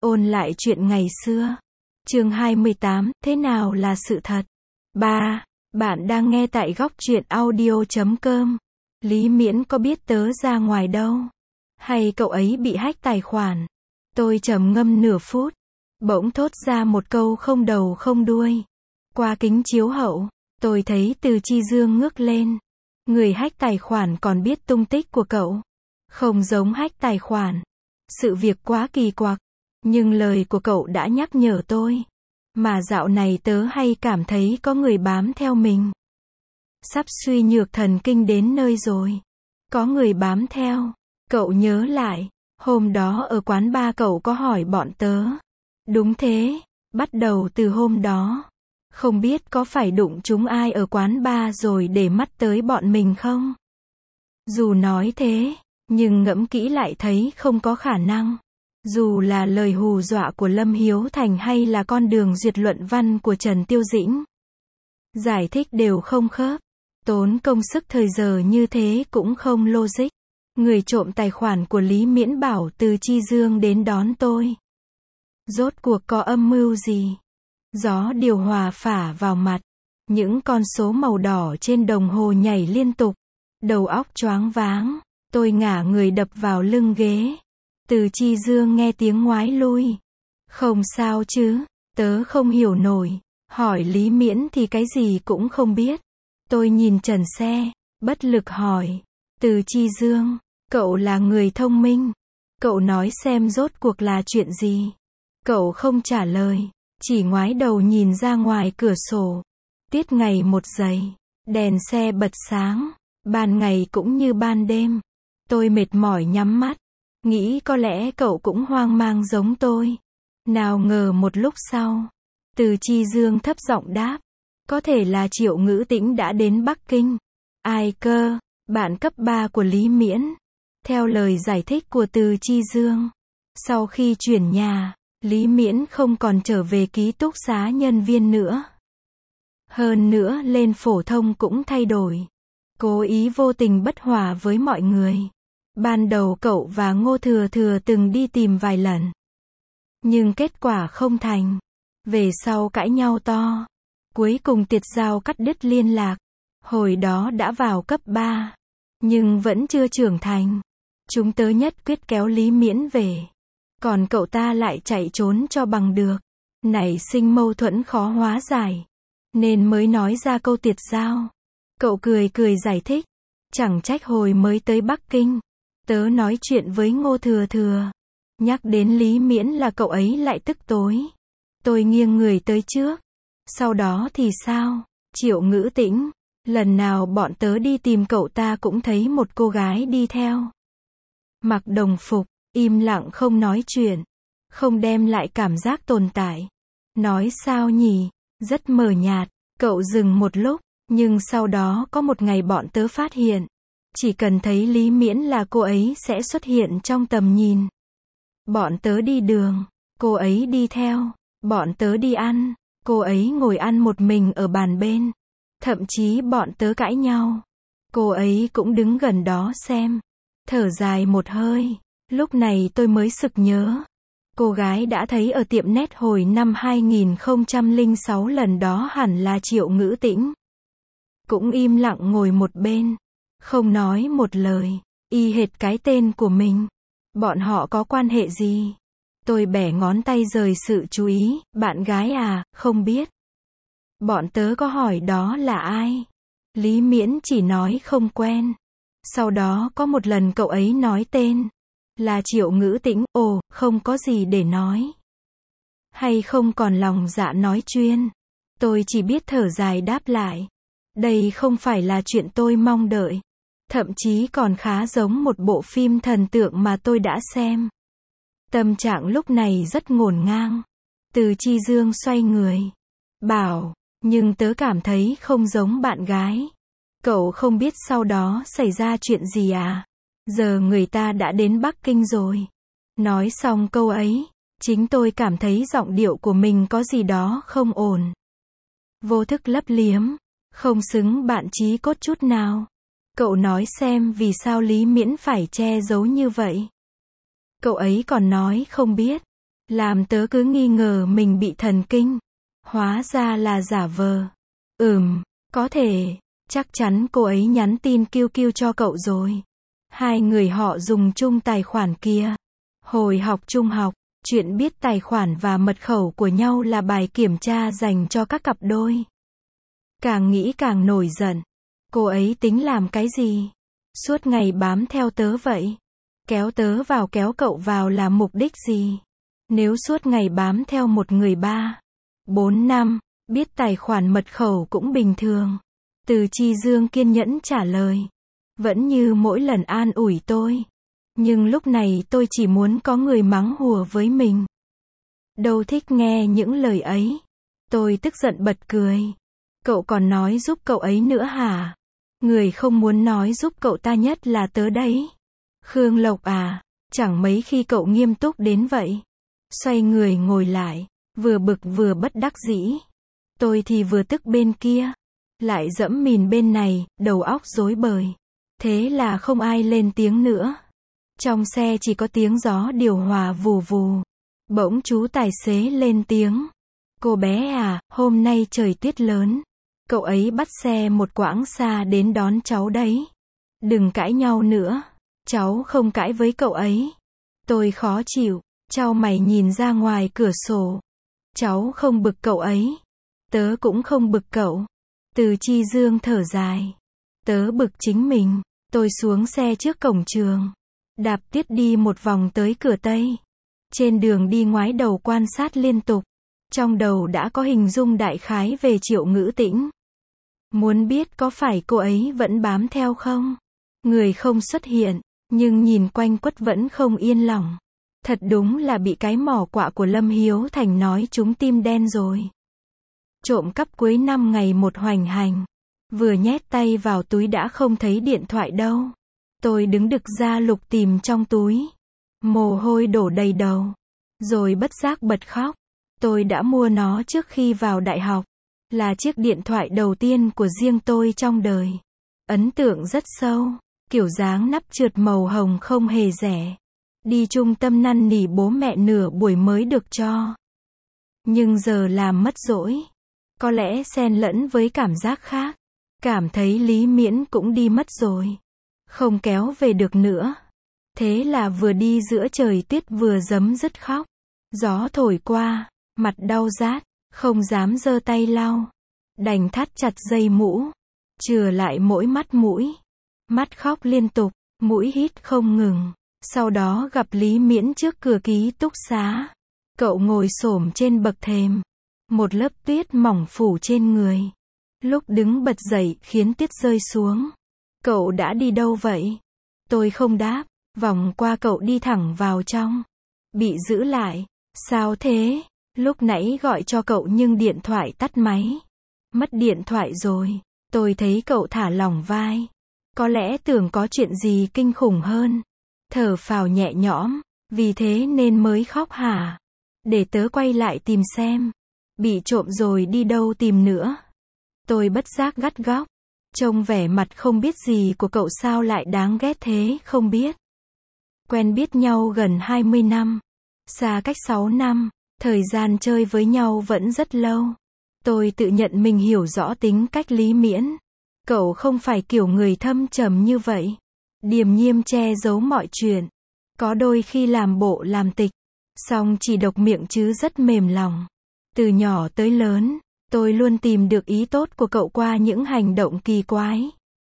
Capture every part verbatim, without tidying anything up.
Ôn lại chuyện ngày xưa. Chương hai mươi tám, thế nào là sự thật? ba. Bạn đang nghe tại góc truyện audio chấm com. Lý Miễn có biết tớ ra ngoài đâu? Hay cậu ấy bị hack tài khoản? Tôi trầm ngâm nửa phút, bỗng thốt ra một câu không đầu không đuôi. Qua kính chiếu hậu, tôi thấy Từ Chi Dương ngước lên. Người hack tài khoản còn biết tung tích của cậu. Không giống hack tài khoản. Sự việc quá kỳ quặc, nhưng lời của cậu đã nhắc nhở tôi. Mà dạo này tớ hay cảm thấy có người bám theo mình. Sắp suy nhược thần kinh đến nơi rồi. Có người bám theo. Cậu nhớ lại, hôm đó ở quán bar cậu có hỏi bọn tớ. Đúng thế, bắt đầu từ hôm đó. Không biết có phải đụng chúng ai ở quán bar rồi để mắt tới bọn mình không? Dù nói thế, nhưng ngẫm kỹ lại thấy không có khả năng. Dù là lời hù dọa của Lâm Hiếu Thành hay là con đường duyệt luận văn của Trần Tiêu Dĩnh, giải thích đều không khớp. Tốn công sức thời giờ như thế cũng không logic. Người trộm tài khoản của Lý Miễn bảo Từ Chi Dương đến đón tôi. Rốt cuộc có âm mưu gì? Gió điều hòa phả vào mặt. Những con số màu đỏ trên đồng hồ nhảy liên tục. Đầu óc choáng váng. Tôi ngả người đập vào lưng ghế. Từ Chi Dương nghe tiếng ngoái lui. Không sao chứ, tớ không hiểu nổi. Hỏi Lý Miễn thì cái gì cũng không biết. Tôi nhìn trần xe, bất lực hỏi. Từ Chi Dương, cậu là người thông minh. Cậu nói xem rốt cuộc là chuyện gì. Cậu không trả lời, chỉ ngoái đầu nhìn ra ngoài cửa sổ. Tiết ngày một giây, đèn xe bật sáng, ban ngày cũng như ban đêm. Tôi mệt mỏi nhắm mắt, nghĩ có lẽ cậu cũng hoang mang giống tôi. Nào ngờ một lúc sau, Từ Chi Dương thấp giọng đáp. Có thể là Triệu Ngữ Tĩnh đã đến Bắc Kinh. Ai cơ? Bạn cấp ba của Lý Miễn. Theo lời giải thích của Từ Chi Dương, sau khi chuyển nhà, Lý Miễn không còn trở về ký túc xá nhân viên nữa. Hơn nữa lên phổ thông cũng thay đổi. Cố ý vô tình bất hòa với mọi người. Ban đầu cậu và Ngô Thừa Thừa từng đi tìm vài lần. Nhưng kết quả không thành. Về sau cãi nhau to. Cuối cùng Tiệt Giao cắt đứt liên lạc. Hồi đó đã vào cấp ba. Nhưng vẫn chưa trưởng thành. Chúng tớ nhất quyết kéo Lý Miễn về. Còn cậu ta lại chạy trốn cho bằng được. Nảy sinh mâu thuẫn khó hóa giải. Nên mới nói ra câu Tiệt Giao. Cậu cười cười giải thích. Chẳng trách hồi mới tới Bắc Kinh. Tớ nói chuyện với Ngô Thừa Thừa. Nhắc đến Lý Miễn là cậu ấy lại tức tối. Tôi nghiêng người tới trước. Sau đó thì sao? Triệu Ngữ Tĩnh. Lần nào bọn tớ đi tìm cậu ta cũng thấy một cô gái đi theo. Mặc đồng phục, im lặng không nói chuyện. Không đem lại cảm giác tồn tại. Nói sao nhỉ? Rất mờ nhạt. Cậu dừng một lúc. Nhưng sau đó có một ngày bọn tớ phát hiện. Chỉ cần thấy Lý Miễn là cô ấy sẽ xuất hiện trong tầm nhìn. Bọn tớ đi đường. Cô ấy đi theo. Bọn tớ đi ăn. Cô ấy ngồi ăn một mình ở bàn bên. Thậm chí bọn tớ cãi nhau. Cô ấy cũng đứng gần đó xem. Thở dài một hơi. Lúc này tôi mới sực nhớ. Cô gái đã thấy ở tiệm nét hồi năm hai nghìn không trăm lẻ sáu lần đó hẳn là Triệu Ngữ Tĩnh. Cũng im lặng ngồi một bên. Không nói một lời. Y hệt cái tên của mình. Bọn họ có quan hệ gì? Tôi bẻ ngón tay rời sự chú ý. Bạn gái à, không biết. Bọn tớ có hỏi đó là ai? Lý Miễn chỉ nói không quen. Sau đó có một lần cậu ấy nói tên. Là Triệu Ngữ Tĩnh. Ồ, không có gì để nói. Hay không còn lòng dạ nói chuyên. Tôi chỉ biết thở dài đáp lại. Đây không phải là chuyện tôi mong đợi. Thậm chí còn khá giống một bộ phim thần tượng mà tôi đã xem. Tâm trạng lúc này rất ngổn ngang. Từ Chi Dương xoay người. Bảo, nhưng tớ cảm thấy không giống bạn gái. Cậu không biết sau đó xảy ra chuyện gì à? Giờ người ta đã đến Bắc Kinh rồi. Nói xong câu ấy, chính tôi cảm thấy giọng điệu của mình có gì đó không ổn. Vô thức lấp liếm. Không xứng bạn chí cốt chút nào. Cậu nói xem vì sao Lý Miễn phải che giấu như vậy. Cậu ấy còn nói không biết. Làm tớ cứ nghi ngờ mình bị thần kinh. Hóa ra là giả vờ. Ừm, có thể, chắc chắn cô ấy nhắn tin kiu kiu cho cậu rồi. Hai người họ dùng chung tài khoản kia. Hồi học trung học, chuyện biết tài khoản và mật khẩu của nhau là bài kiểm tra dành cho các cặp đôi. Càng nghĩ càng nổi giận. Cô ấy tính làm cái gì? Suốt ngày bám theo tớ vậy. Kéo tớ vào kéo cậu vào là mục đích gì? Nếu suốt ngày bám theo một người ba, bốn năm, biết tài khoản mật khẩu cũng bình thường. Từ Chi Dương kiên nhẫn trả lời. Vẫn như mỗi lần an ủi tôi. Nhưng lúc này tôi chỉ muốn có người mắng hùa với mình. Đâu thích nghe những lời ấy. Tôi tức giận bật cười. Cậu còn nói giúp cậu ấy nữa hả? Người không muốn nói giúp cậu ta nhất là tớ đấy. Khương Lộc à, chẳng mấy khi cậu nghiêm túc đến vậy. Xoay người ngồi lại, vừa bực vừa bất đắc dĩ. Tôi thì vừa tức bên kia, lại dẫm mìn bên này, đầu óc rối bời. Thế là không ai lên tiếng nữa. Trong xe chỉ có tiếng gió điều hòa vù vù. Bỗng chú tài xế lên tiếng. Cô bé à, hôm nay trời tuyết lớn. Cậu ấy bắt xe một quãng xa đến đón cháu đấy. Đừng cãi nhau nữa. Cháu không cãi với cậu ấy. Tôi khó chịu, chau mày nhìn ra ngoài cửa sổ. Cháu không bực cậu ấy. Tớ cũng không bực cậu. Từ Chi Dương thở dài. Tớ bực chính mình. Tôi xuống xe trước cổng trường. Đạp tiết đi một vòng tới cửa Tây. Trên đường đi ngoái đầu quan sát liên tục. Trong đầu đã có hình dung đại khái về Triệu Ngữ Tĩnh. Muốn biết có phải cô ấy vẫn bám theo không? Người không xuất hiện, nhưng nhìn quanh quất vẫn không yên lòng. Thật đúng là bị cái mỏ quạ của Lâm Hiếu Thành nói trúng tim đen rồi. Trộm cắp cuối năm ngày một hoành hành. Vừa nhét tay vào túi đã không thấy điện thoại đâu. Tôi đứng đực ra lục tìm trong túi. Mồ hôi đổ đầy đầu. Rồi bất giác bật khóc. Tôi đã mua nó trước khi vào đại học. Là chiếc điện thoại đầu tiên của riêng tôi trong đời. Ấn tượng rất sâu. Kiểu dáng nắp trượt màu hồng không hề rẻ. Đi trung tâm năn nỉ bố mẹ nửa buổi mới được cho. Nhưng giờ làm mất dỗi. Có lẽ xen lẫn với cảm giác khác. Cảm thấy Lý Miễn cũng đi mất rồi. Không kéo về được nữa. Thế là vừa đi giữa trời tuyết vừa giấm dứt khóc. Gió thổi qua, mặt đau rát, không dám giơ tay lau. Đành thắt chặt dây mũ. Chừa lại mỗi mắt mũi. Mắt khóc liên tục, mũi hít không ngừng. Sau đó gặp Lý Miễn trước cửa ký túc xá. Cậu ngồi xổm trên bậc thềm. Một lớp tuyết mỏng phủ trên người. Lúc đứng bật dậy khiến tuyết rơi xuống. Cậu đã đi đâu vậy? Tôi không đáp. Vòng qua cậu đi thẳng vào trong. Bị giữ lại. Sao thế? Lúc nãy gọi cho cậu nhưng điện thoại tắt máy. Mất điện thoại rồi. Tôi thấy cậu thả lỏng vai. Có lẽ tưởng có chuyện gì kinh khủng hơn. Thở phào nhẹ nhõm. Vì thế nên mới khóc hả? Để tớ quay lại tìm xem. Bị trộm rồi đi đâu tìm nữa. Tôi bất giác gắt góc. Trông vẻ mặt không biết gì của cậu sao lại đáng ghét thế không biết. Quen biết nhau gần hai mươi năm. Xa cách sáu năm. Thời gian chơi với nhau vẫn rất lâu. Tôi tự nhận mình hiểu rõ tính cách Lý Miễn. Cậu không phải kiểu người thâm trầm như vậy. Điềm nhiêm che giấu mọi chuyện. Có đôi khi làm bộ làm tịch. Song chỉ độc miệng chứ rất mềm lòng. Từ nhỏ tới lớn, tôi luôn tìm được ý tốt của cậu qua những hành động kỳ quái.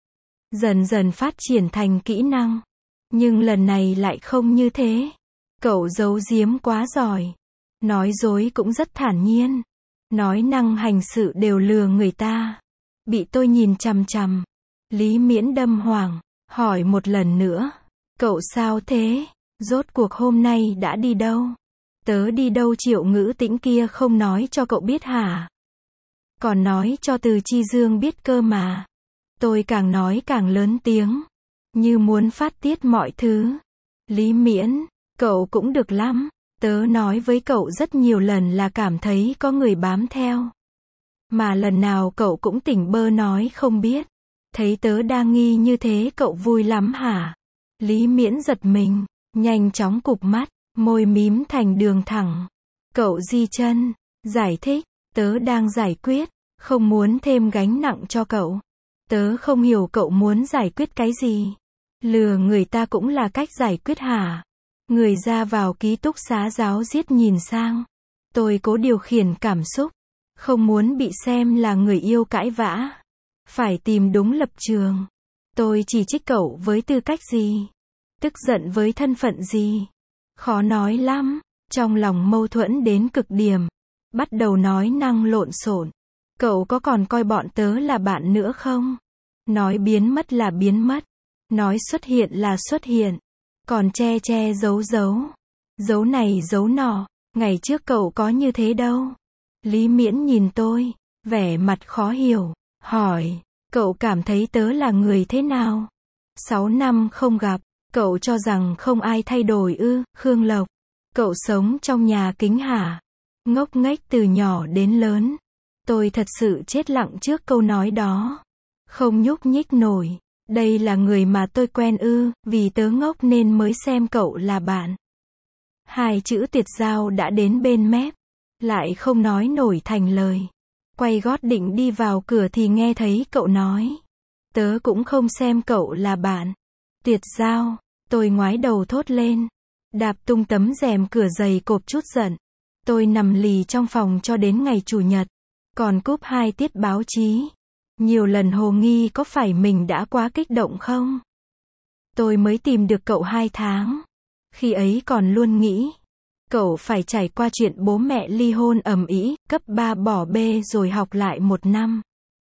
Dần dần phát triển thành kỹ năng. Nhưng lần này lại không như thế. Cậu giấu giếm quá giỏi. Nói dối cũng rất thản nhiên. Nói năng hành sự đều lừa người ta. Bị tôi nhìn chằm chằm. Lý Miễn đâm hoàng. Hỏi một lần nữa. Cậu sao thế? Rốt cuộc hôm nay đã đi đâu? Tớ đi đâu Triệu Ngữ Tĩnh kia không nói cho cậu biết hả? Còn nói cho Từ Chi Dương biết cơ mà. Tôi càng nói càng lớn tiếng. Như muốn phát tiết mọi thứ. Lý Miễn, cậu cũng được lắm. Tớ nói với cậu rất nhiều lần là cảm thấy có người bám theo. Mà lần nào cậu cũng tỉnh bơ nói không biết. Thấy tớ đang nghi như thế cậu vui lắm hả? Lý Miễn giật mình, nhanh chóng cụp mắt. môi mím thành đường thẳng. Cậu di chân, giải thích, tớ đang giải quyết, không muốn thêm gánh nặng cho cậu. Tớ không hiểu cậu muốn giải quyết cái gì. Lừa người ta cũng là cách giải quyết hả? Người ra vào ký túc xá ráo riết nhìn sang. Tôi cố điều khiển cảm xúc, không muốn bị xem là người yêu cãi vã. Phải tìm đúng lập trường. Tôi chỉ trích cậu với tư cách gì? Tức giận với thân phận gì? Khó nói lắm, trong lòng mâu thuẫn đến cực điểm. Bắt đầu nói năng lộn xộn. Cậu có còn coi bọn tớ là bạn nữa không? Nói biến mất là biến mất. Nói xuất hiện là xuất hiện. Còn che che giấu giấu. Giấu này giấu nọ. Ngày trước cậu có như thế đâu. Lý Miễn nhìn tôi, vẻ mặt khó hiểu, hỏi, cậu cảm thấy tớ là người thế nào? Sáu năm không gặp, cậu cho rằng không ai thay đổi ư? Khương Lộc, cậu sống trong nhà kính hả? Ngốc nghếch từ nhỏ đến lớn. Tôi thật sự chết lặng trước câu nói đó. Không nhúc nhích nổi. Đây là người mà tôi quen ư? Vì tớ ngốc nên mới xem cậu là bạn. Hai chữ tiệt dao đã đến bên mép. Lại không nói nổi thành lời. Quay gót định đi vào cửa thì nghe thấy cậu nói. Tớ cũng không xem cậu là bạn. Tiệt dao, tôi ngoái đầu thốt lên. Đạp tung tấm rèm cửa dày cộp chút giận. Tôi nằm lì trong phòng cho đến ngày chủ nhật. Còn cúp hai tiết báo chí. Nhiều lần hồ nghi có phải mình đã quá kích động không? Tôi mới tìm được cậu hai tháng. Khi ấy còn luôn nghĩ. Cậu phải trải qua chuyện bố mẹ ly hôn ầm ĩ, cấp ba bỏ bê rồi học lại một năm.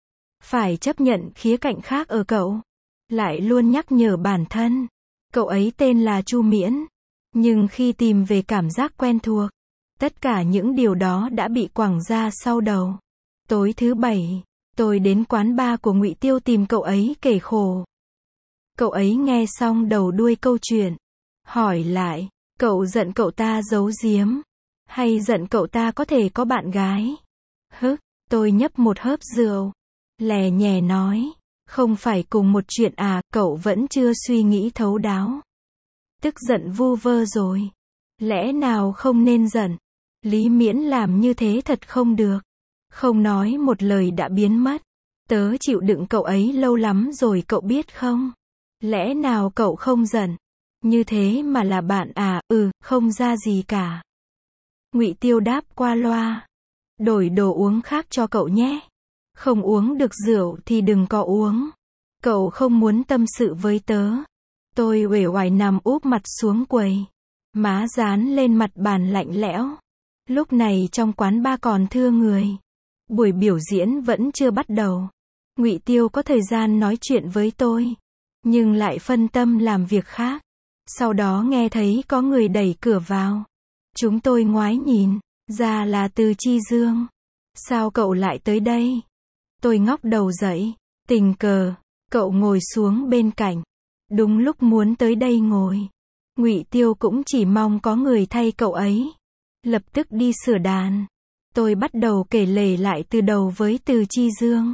Phải chấp nhận khía cạnh khác ở cậu. Lại luôn nhắc nhở bản thân. Cậu ấy tên là Chu Miễn. Nhưng khi tìm về cảm giác quen thuộc, tất cả những điều đó đã bị quẳng ra sau đầu. Tối thứ bảy, tôi đến quán bar của Ngụy Tiêu tìm cậu ấy kể khổ. Cậu ấy nghe xong đầu đuôi câu chuyện. Hỏi lại, cậu giận cậu ta giấu giếm? Hay giận cậu ta có thể có bạn gái? Hức, tôi nhấp một hớp rượu. Lè nhè nói, không phải cùng một chuyện à, cậu vẫn chưa suy nghĩ thấu đáo. Tức giận vu vơ rồi. Lẽ nào không nên giận? Lý Miễn làm như thế thật không được. Không nói một lời đã biến mất. Tớ chịu đựng cậu ấy lâu lắm rồi cậu biết không? Lẽ nào cậu không giận? Như thế mà là bạn à? Ừ, không ra gì cả. Ngụy Tiêu đáp qua loa. Đổi đồ uống khác cho cậu nhé. Không uống được rượu thì đừng có uống. Cậu không muốn tâm sự với tớ. Tôi uể oải nằm úp mặt xuống quầy. Má dán lên mặt bàn lạnh lẽo. Lúc này trong quán bar còn thưa người. Buổi biểu diễn vẫn chưa bắt đầu. Ngụy Tiêu có thời gian nói chuyện với tôi. Nhưng lại phân tâm làm việc khác. Sau đó nghe thấy có người đẩy cửa vào. Chúng tôi ngoái nhìn. Ra là Từ Chi Dương. Sao cậu lại tới đây? Tôi ngóc đầu dậy. Tình cờ. Cậu ngồi xuống bên cạnh. Đúng lúc muốn tới đây ngồi. Ngụy Tiêu cũng chỉ mong có người thay cậu ấy. Lập tức đi sửa đàn. Tôi bắt đầu kể lể lại từ đầu với Từ Chi Dương.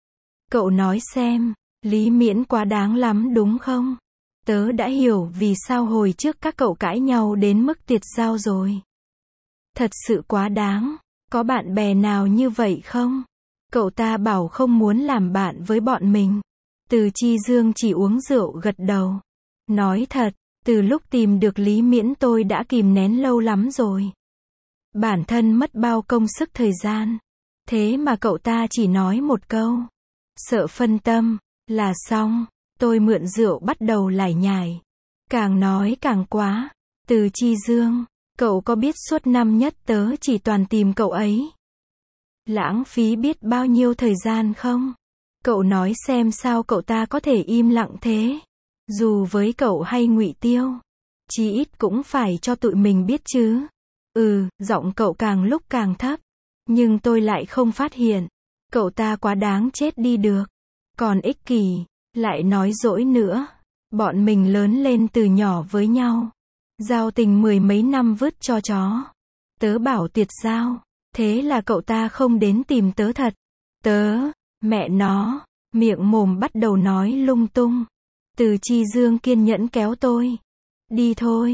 Cậu nói xem, Lý Miễn quá đáng lắm đúng không? Tớ đã hiểu vì sao hồi trước các cậu cãi nhau đến mức tiệt dao rồi. Thật sự quá đáng. Có bạn bè nào như vậy không? Cậu ta bảo không muốn làm bạn với bọn mình. Từ Chi Dương chỉ uống rượu gật đầu. Nói thật, từ lúc tìm được Lý Miễn tôi đã kìm nén lâu lắm rồi. Bản thân mất bao công sức thời gian. Thế mà cậu ta chỉ nói một câu. Sợ phân tâm, là xong. Tôi mượn rượu bắt đầu lải nhải. Càng nói càng quá. Từ Chi Dương, cậu có biết suốt năm nhất tớ chỉ toàn tìm cậu ấy. Lãng phí biết bao nhiêu thời gian không? Cậu nói xem sao cậu ta có thể im lặng thế? Dù với cậu hay Ngụy Tiêu, chí ít cũng phải cho tụi mình biết chứ. Ừ, giọng cậu càng lúc càng thấp. Nhưng tôi lại không phát hiện. Cậu ta quá đáng chết đi được. Còn ích kỷ, lại nói dỗi nữa. Bọn mình lớn lên từ nhỏ với nhau. Giao tình mười mấy năm vứt cho chó. Tớ bảo tiệt giao. Thế là cậu ta không đến tìm tớ thật. Tớ, mẹ nó, miệng mồm bắt đầu nói lung tung. Từ Chi Dương kiên nhẫn kéo tôi. Đi thôi.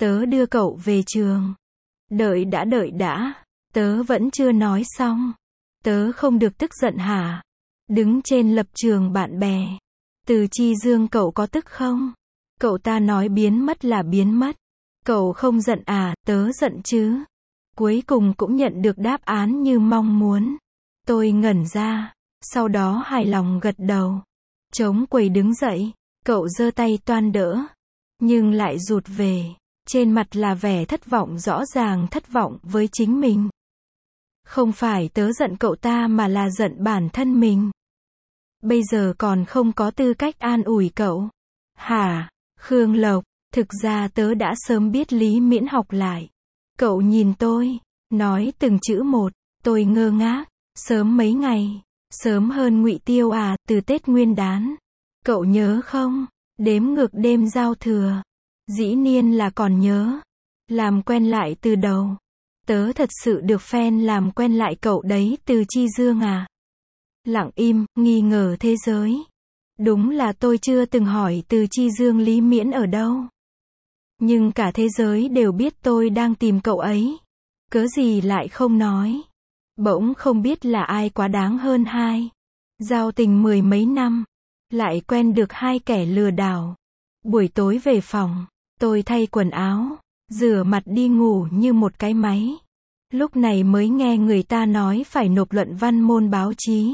Tớ đưa cậu về trường. Đợi đã đợi đã. Tớ vẫn chưa nói xong. Tớ không được tức giận hả? Đứng trên lập trường bạn bè. Từ Chi Dương cậu có tức không? Cậu ta nói biến mất là biến mất. Cậu không giận à? Tớ giận chứ. Cuối cùng cũng nhận được đáp án như mong muốn. Tôi ngẩn ra. Sau đó hài lòng gật đầu. Chống quầy đứng dậy. Cậu giơ tay toan đỡ. Nhưng lại rụt về. Trên mặt là vẻ thất vọng, rõ ràng thất vọng với chính mình. Không phải tớ giận cậu ta mà là giận bản thân mình. Bây giờ còn không có tư cách an ủi cậu. Hả? Khương Lộc, thực ra tớ đã sớm biết Lý Miễn học lại. Cậu nhìn tôi, nói từng chữ một, tôi ngơ ngác. Sớm mấy ngày, sớm hơn Ngụy Tiêu à, từ Tết Nguyên Đán. Cậu nhớ không? Đếm ngược đêm giao thừa. Dĩ nhiên là còn nhớ. Làm quen lại từ đầu. Tớ thật sự được fan làm quen lại cậu đấy, Từ Chi Dương à. Lặng im, nghi ngờ thế giới. Đúng là tôi chưa từng hỏi Từ Chi Dương Lý Miễn ở đâu. Nhưng cả thế giới đều biết tôi đang tìm cậu ấy. Cớ gì lại không nói. Bỗng không biết là ai quá đáng hơn hai. Giao tình mười mấy năm. Lại quen được hai kẻ lừa đảo. Buổi tối về phòng, tôi thay quần áo, rửa mặt đi ngủ như một cái máy. Lúc này mới nghe người ta nói phải nộp luận văn môn báo chí.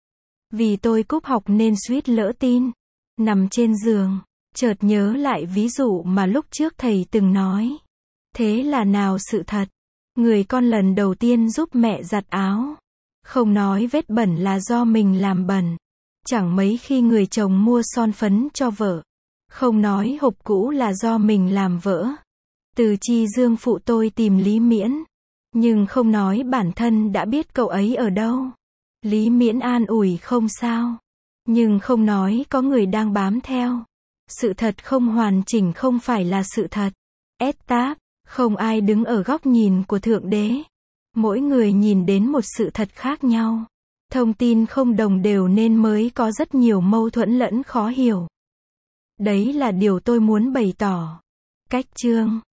Vì tôi cúp học nên suýt lỡ tin. Nằm trên giường, chợt nhớ lại ví dụ mà lúc trước thầy từng nói. Thế là nào sự thật. Người con lần đầu tiên giúp mẹ giặt áo. Không nói vết bẩn là do mình làm bẩn. Chẳng mấy khi người chồng mua son phấn cho vợ. Không nói hộp cũ là do mình làm vỡ. Từ Chi Dương phụ tôi tìm Lý Miễn. Nhưng không nói bản thân đã biết cậu ấy ở đâu. Lý Miễn an ủi không sao. Nhưng không nói có người đang bám theo. Sự thật không hoàn chỉnh không phải là sự thật. Ét táp, không ai đứng ở góc nhìn của Thượng Đế. Mỗi người nhìn đến một sự thật khác nhau. Thông tin không đồng đều nên mới có rất nhiều mâu thuẫn lẫn khó hiểu. Đấy là điều tôi muốn bày tỏ. Cách chương